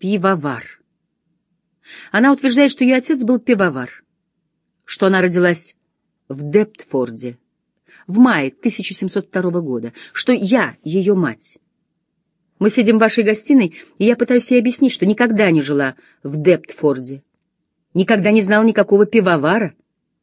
Пивовар. Она утверждает, что ее отец был пивовар, что она родилась в Дептфорде в мае 1702 года, что я ее мать. Мы сидим в вашей гостиной, и я пытаюсь ей объяснить, что никогда не жила в Дептфорде, никогда не знала никакого пивовара.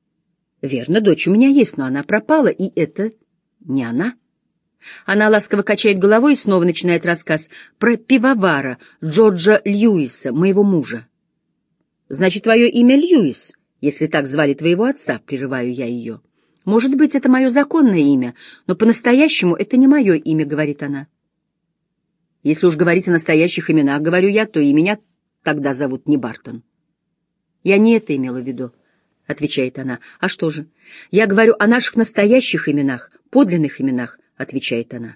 Верно, дочь у меня есть, но она пропала, и это не она. Она ласково качает головой и снова начинает рассказ про пивовара Джорджа Льюиса, моего мужа. «Значит, твое имя Льюис, если так звали твоего отца», — прерываю я ее. «Может быть, это мое законное имя, но по-настоящему это не мое имя», — говорит она. «Если уж говорить о настоящих именах, — говорю я, — то и меня тогда зовут не Бартон». «Я не это имела в виду», — отвечает она. «А что же? Я говорю о наших настоящих именах, подлинных именах», — отвечает она.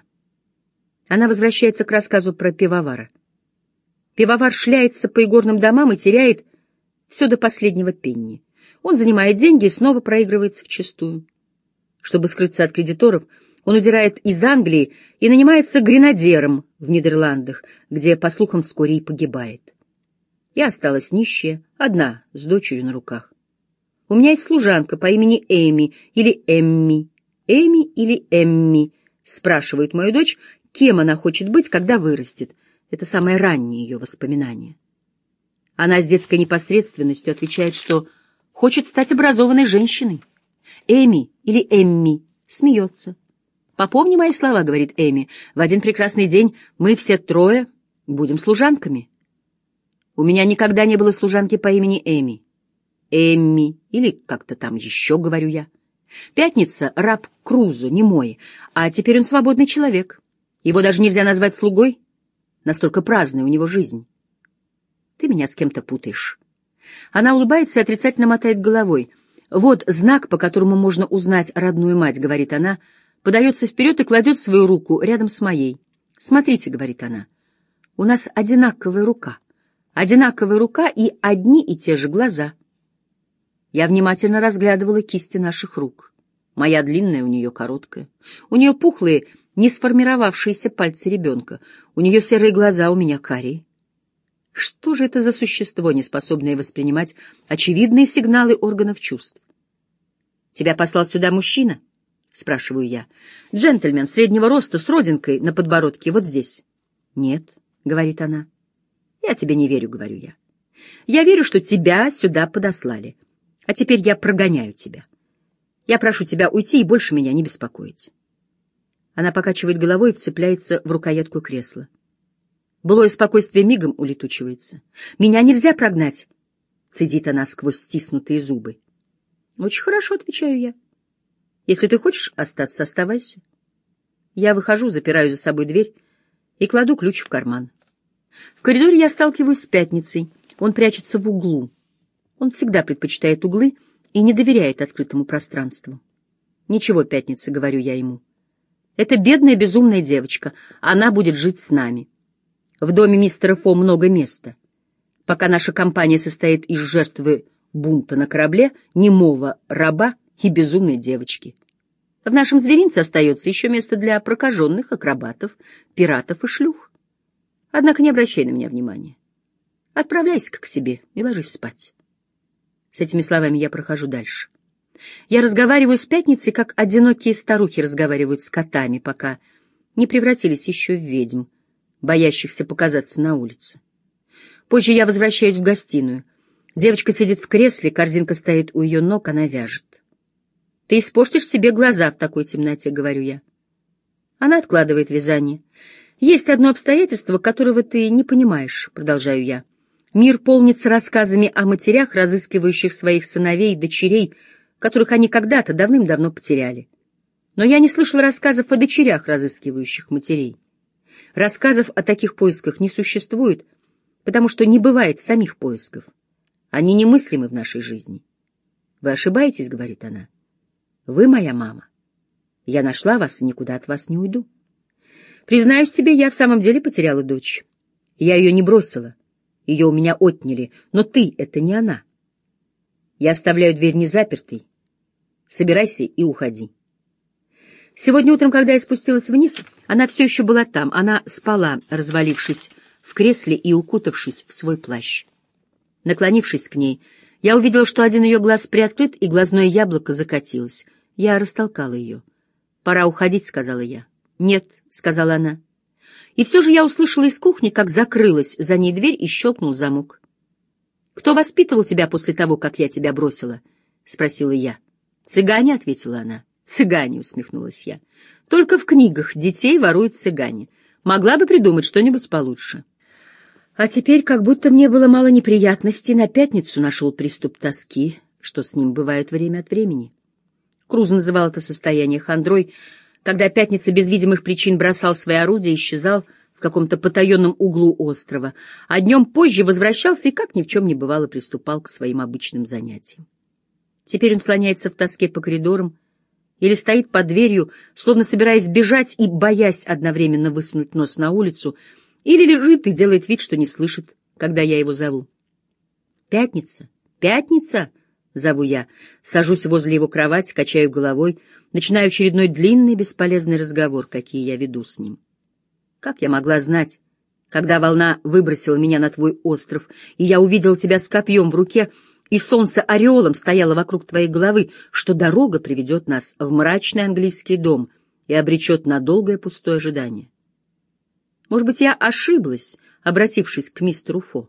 Она возвращается к рассказу про пивовара. Пивовар шляется по игорным домам и теряет все до последнего пенни. Он занимает деньги и снова проигрывается вчистую. Чтобы скрыться от кредиторов, он удирает из Англии и нанимается гренадером в Нидерландах, где, по слухам, вскоре и погибает. Я осталась нищая, одна, с дочерью на руках. У меня есть служанка по имени Эми или Эмми. Эми или Эмми, спрашивает мою дочь, кем она хочет быть, когда вырастет. Это самое раннее ее воспоминание. Она с детской непосредственностью отвечает, что хочет стать образованной женщиной. Эми или Эмми смеется. «Попомни мои слова, — говорит Эми, — в один прекрасный день мы все трое будем служанками». У меня никогда не было служанки по имени Эми. Эмми, или как-то там еще, говорю я. Пятница — раб Крузо, не мой, а теперь он свободный человек. Его даже нельзя назвать слугой, настолько праздная у него жизнь. Ты меня с кем-то путаешь. Она улыбается и отрицательно мотает головой. Вот знак, по которому можно узнать родную мать, говорит она, подается вперед и кладет свою руку рядом с моей. Смотрите, говорит она, у нас одинаковая рука и одни и те же глаза. Я внимательно разглядывала кисти наших рук. Моя длинная, у нее короткая. У нее пухлые, не сформировавшиеся пальцы ребенка. У нее серые глаза, у меня карие. Что же это за существо, не способное воспринимать очевидные сигналы органов чувств? «Тебя послал сюда мужчина?» — спрашиваю я. «Джентльмен среднего роста с родинкой на подбородке, вот здесь». «Нет», — говорит она. «Я тебе не верю», — говорю я. «Я верю, что тебя сюда подослали. А теперь я прогоняю тебя. Я прошу тебя уйти и больше меня не беспокоить». Она покачивает головой и вцепляется в рукоятку кресла. Былое спокойствие мигом улетучивается. «Меня нельзя прогнать», — цедит она сквозь стиснутые зубы. «Очень хорошо», — отвечаю я. «Если ты хочешь остаться, оставайся». Я выхожу, запираю за собой дверь и кладу ключ в карман. В коридоре я сталкиваюсь с Пятницей. Он прячется в углу. Он всегда предпочитает углы и не доверяет открытому пространству. «Ничего, Пятница», — говорю я ему. «Это бедная безумная девочка. Она будет жить с нами. В доме мистера Фо много места. Пока наша компания состоит из жертвы бунта на корабле, немого раба и безумной девочки. В нашем зверинце остается еще место для прокаженных, акробатов, пиратов и шлюх. Однако не обращай на меня внимания. Отправляйся-ка к себе и ложись спать». С этими словами я прохожу дальше. Я разговариваю с Пятницей, как одинокие старухи разговаривают с котами, пока не превратились еще в ведьм, боящихся показаться на улице. Позже я возвращаюсь в гостиную. Девочка сидит в кресле, корзинка стоит у ее ног, она вяжет. «Ты испортишь себе глаза в такой темноте», — говорю я. Она откладывает вязание. «Есть одно обстоятельство, которого ты не понимаешь», — продолжаю я. «Мир полнится рассказами о матерях, разыскивающих своих сыновей и дочерей, которых они когда-то давным-давно потеряли. Но я не слышал рассказов о дочерях, разыскивающих матерей. Рассказов о таких поисках не существует, потому что не бывает самих поисков. Они немыслимы в нашей жизни». «Вы ошибаетесь», — говорит она. «Вы моя мама. Я нашла вас и никуда от вас не уйду. Признаюсь тебе, я в самом деле потеряла дочь. Я ее не бросила, ее у меня отняли, но ты — это не она. Я оставляю дверь незапертой. Собирайся и уходи». Сегодня утром, когда я спустилась вниз, она все еще была там. Она спала, развалившись в кресле и укутавшись в свой плащ. Наклонившись к ней, я увидел, что один ее глаз приоткрыт, и глазное яблоко закатилось. Я растолкала ее. «Пора уходить», — сказала я. «Нет», — сказала она. И все же я услышала из кухни, как закрылась за ней дверь и щелкнул замок. «Кто воспитывал тебя после того, как я тебя бросила?» — спросила я. «Цыгане», — ответила она. «Цыгане», — усмехнулась я. «Только в книгах детей воруют цыгане. Могла бы придумать что-нибудь получше». А теперь, как будто мне было мало неприятностей, на пятницу нашел приступ тоски, что с ним бывает время от времени. Круз называл это состояние хандрой, когда Пятница без видимых причин бросал свои орудия и исчезал в каком-то потаенном углу острова, а днем позже возвращался и, как ни в чем не бывало, приступал к своим обычным занятиям. Теперь он слоняется в тоске по коридорам или стоит под дверью, словно собираясь бежать и боясь одновременно высунуть нос на улицу, или лежит и делает вид, что не слышит, когда я его зову. «Пятница! Пятница!» — зову я, сажусь возле его кровати, качаю головой, начинаю очередной длинный бесполезный разговор, какие я веду с ним. Как я могла знать, когда волна выбросила меня на твой остров, и я увидел тебя с копьем в руке, и солнце ореолом стояло вокруг твоей головы, что дорога приведет нас в мрачный английский дом и обречет на долгое пустое ожидание? Может быть, я ошиблась, обратившись к мистеру Фо.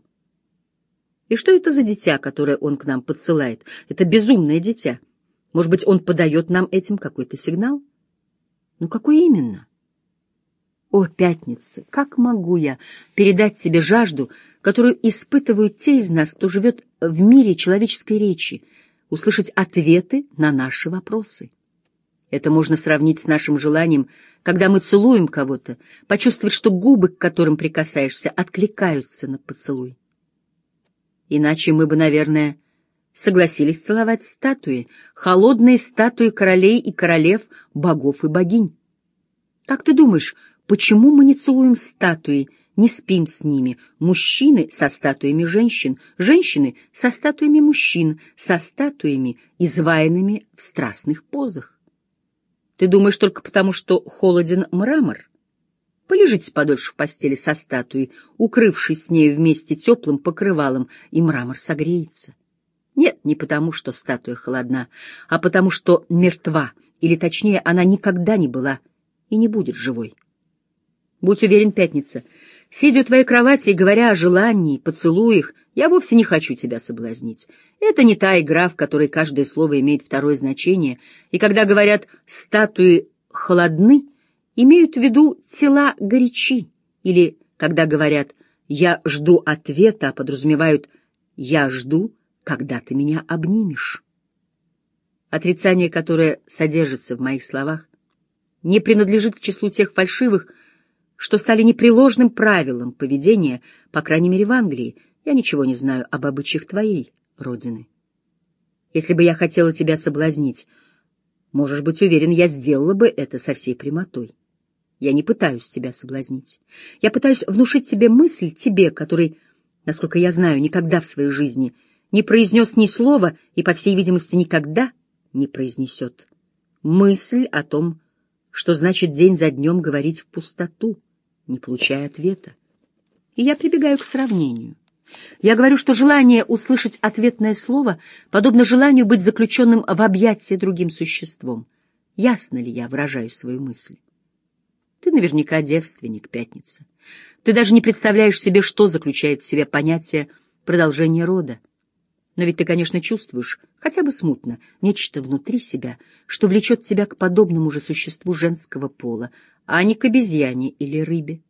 И что это за дитя, которое он к нам подсылает? Это безумное дитя. Может быть, он подает нам этим какой-то сигнал? Ну, какой именно? О, Пятница, как могу я передать тебе жажду, которую испытывают те из нас, кто живет в мире человеческой речи, услышать ответы на наши вопросы? Это можно сравнить с нашим желанием, когда мы целуем кого-то, почувствовать, что губы, к которым прикасаешься, откликаются на поцелуй. Иначе мы бы, наверное, согласились целовать статуи, холодные статуи королей и королев, богов и богинь. Как ты думаешь, почему мы не целуем статуи, не спим с ними? Мужчины со статуями женщин, женщины со статуями мужчин, со статуями, изваянными в страстных позах. Ты думаешь только потому, что холоден мрамор? Полежите подольше в постели со статуей, укрывшись с нею вместе теплым покрывалом, и мрамор согреется. Нет, не потому, что статуя холодна, а потому, что мертва, или точнее, она никогда не была и не будет живой. Будь уверен, Пятница, сидя у твоей кровати и говоря о желании, поцелуях, я вовсе не хочу тебя соблазнить. Это не та игра, в которой каждое слово имеет второе значение, и когда говорят «статуи холодны», имеют в виду «тела горячи», или когда говорят «я жду ответа», а подразумевают «я жду, когда ты меня обнимешь». Отрицание, которое содержится в моих словах, не принадлежит к числу тех фальшивых, что стали непреложным правилом поведения, по крайней мере в Англии. Я ничего не знаю об обычаях твоей родины. Если бы я хотела тебя соблазнить, можешь быть уверен, я сделала бы это со всей прямотой. Я не пытаюсь тебя соблазнить. Я пытаюсь внушить себе мысль, тебе, который, насколько я знаю, никогда в своей жизни не произнес ни слова и, по всей видимости, никогда не произнесет. Мысль о том, что значит день за днем говорить в пустоту, не получая ответа. И я прибегаю к сравнению. Я говорю, что желание услышать ответное слово подобно желанию быть заключенным в объятии другим существом. Ясно ли я выражаю свою мысль? Ты наверняка девственник, Пятница. Ты даже не представляешь себе, что заключает в себе понятие продолжения рода. Но ведь ты, конечно, чувствуешь, хотя бы смутно, нечто внутри себя, что влечет тебя к подобному же существу женского пола, а не к обезьяне или рыбе.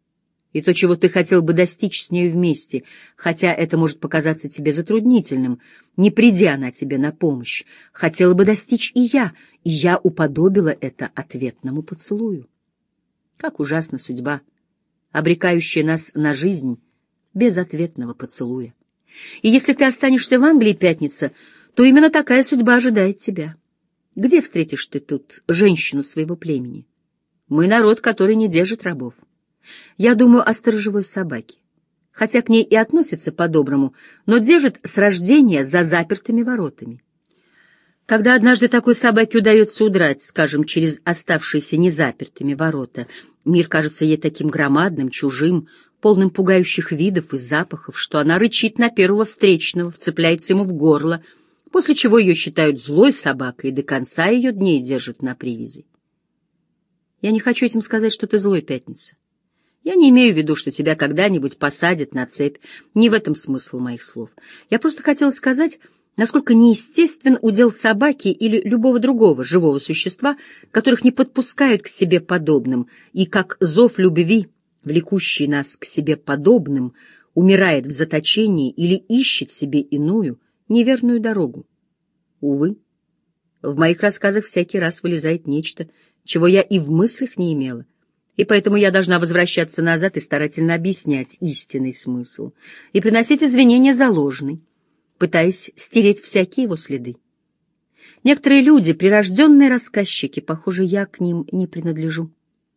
И то, чего ты хотел бы достичь с нею вместе, хотя это может показаться тебе затруднительным, не придя она тебе на помощь, хотела бы достичь и я уподобила это ответному поцелую. Как ужасна судьба, обрекающая нас на жизнь без ответного поцелуя. И если ты останешься в Англии, Пятница, то именно такая судьба ожидает тебя. Где встретишь ты тут женщину своего племени? Мы народ, который не держит рабов. Я думаю о сторожевой собаке, хотя к ней и относятся по-доброму, но держит с рождения за запертыми воротами. Когда однажды такой собаке удается удрать, скажем, через оставшиеся незапертыми ворота, мир кажется ей таким громадным, чужим, полным пугающих видов и запахов, что она рычит на первого встречного, вцепляется ему в горло, после чего ее считают злой собакой и до конца ее дней держат на привязи. Я не хочу этим сказать, что ты злой, Пятница. Я не имею в виду, что тебя когда-нибудь посадят на цепь. Не в этом смысл моих слов. Я просто хотела сказать, насколько неестествен удел собаки или любого другого живого существа, которых не подпускают к себе подобным, и как зов любви, влекущий нас к себе подобным, умирает в заточении или ищет себе иную, неверную дорогу. Увы, в моих рассказах всякий раз вылезает нечто, чего я и в мыслях не имела, и поэтому я должна возвращаться назад и старательно объяснять истинный смысл и приносить извинения за ложный, пытаясь стереть всякие его следы. Некоторые люди, прирожденные рассказчики, похоже, я к ним не принадлежу.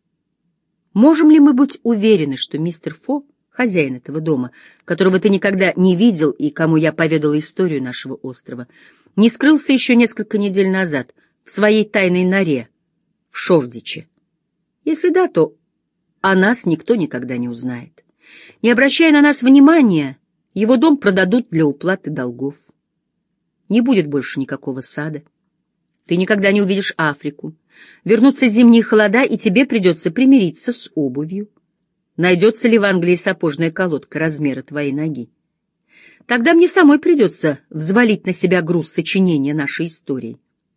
Можем ли мы быть уверены, что мистер Фо, хозяин этого дома, которого ты никогда не видел и кому я поведала историю нашего острова, не скрылся еще несколько недель назад в своей тайной норе в Шордиче? Если да, то о нас никто никогда не узнает. Не обращая на нас внимания, его дом продадут для уплаты долгов. Не будет больше никакого сада. Ты никогда не увидишь Африку. Вернутся зимние холода, и тебе придется примириться с обувью. Найдется ли в Англии сапожная колодка размера твоей ноги? Тогда мне самой придется взвалить на себя груз сочинения нашей истории.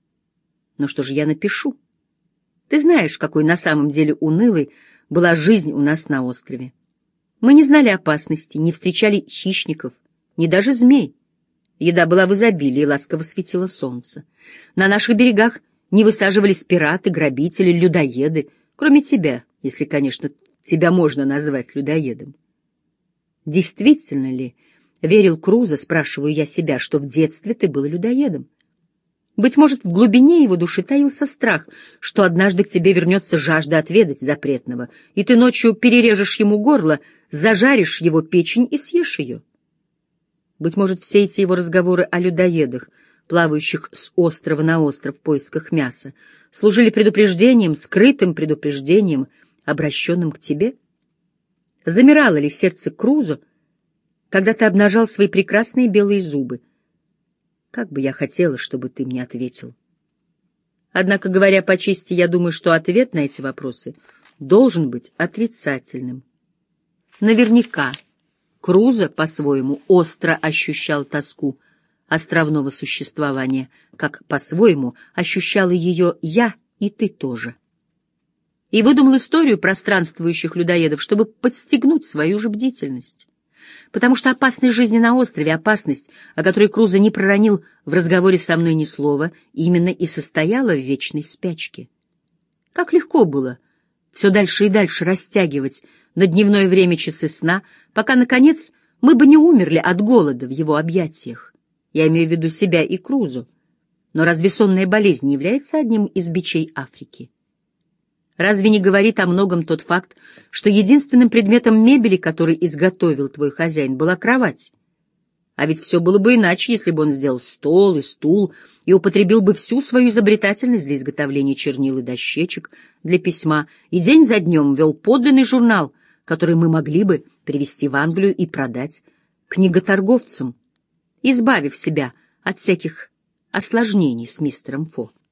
Но что же я напишу? Ты знаешь, какой на самом деле унылой была жизнь у нас на острове. Мы не знали опасности, не встречали хищников, ни даже змей. Еда была в изобилии, ласково светило солнце. На наших берегах не высаживались пираты, грабители, людоеды, кроме тебя, если, конечно, тебя можно назвать людоедом. Действительно ли верил Крузо, спрашиваю я себя, что в детстве ты был людоедом? Быть может, в глубине его души таился страх, что однажды к тебе вернется жажда отведать запретного, и ты ночью перережешь ему горло, зажаришь его печень и съешь ее. Быть может, все эти его разговоры о людоедах, плавающих с острова на остров в поисках мяса, служили предупреждением, скрытым предупреждением, обращенным к тебе? Замирало ли сердце Крузо, когда ты обнажал свои прекрасные белые зубы? Как бы я хотела, чтобы ты мне ответил. Однако, говоря по чести, я думаю, что ответ на эти вопросы должен быть отрицательным. Наверняка Крузо по-своему остро ощущал тоску островного существования, как по-своему ощущала ее я и ты тоже. И выдумал историю про странствующих людоедов, чтобы подстегнуть свою же бдительность. Потому что опасность жизни на острове, опасность, о которой Крузо не проронил в разговоре со мной ни слова, именно и состояла в вечной спячке. Как легко было все дальше и дальше растягивать на дневное время часы сна, пока, наконец, мы бы не умерли от голода в его объятиях. Я имею в виду себя и Крузо. Но разве сонная болезнь не является одним из бичей Африки? Разве не говорит о многом тот факт, что единственным предметом мебели, который изготовил твой хозяин, была кровать? А ведь все было бы иначе, если бы он сделал стол и стул и употребил бы всю свою изобретательность для изготовления чернил и дощечек для письма, и день за днем вел подлинный журнал, который мы могли бы привезти в Англию и продать книготорговцам, избавив себя от всяких осложнений с мистером Фо.